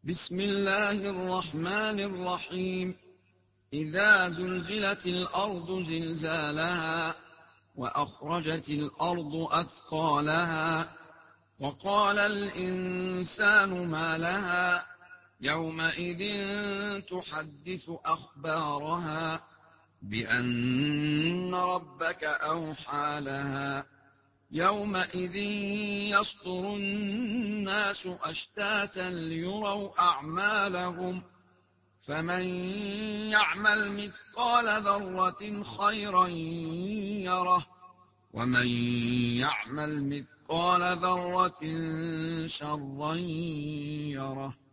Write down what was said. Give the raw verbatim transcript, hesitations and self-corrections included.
بسم الله الرحمن الرحيم. إذا زلزلت الأرض زلزالها وأخرجت الأرض أثقالها وقال الإنسان ما لها يومئذ تحدث أخبارها بأن ربك أوحى لها يومئذ يصدر الناس أشتاتا ليروا أعمالهم فمن يعمل مثقال ذرة خيرا يره ومن يعمل مثقال ذرة شرا يره.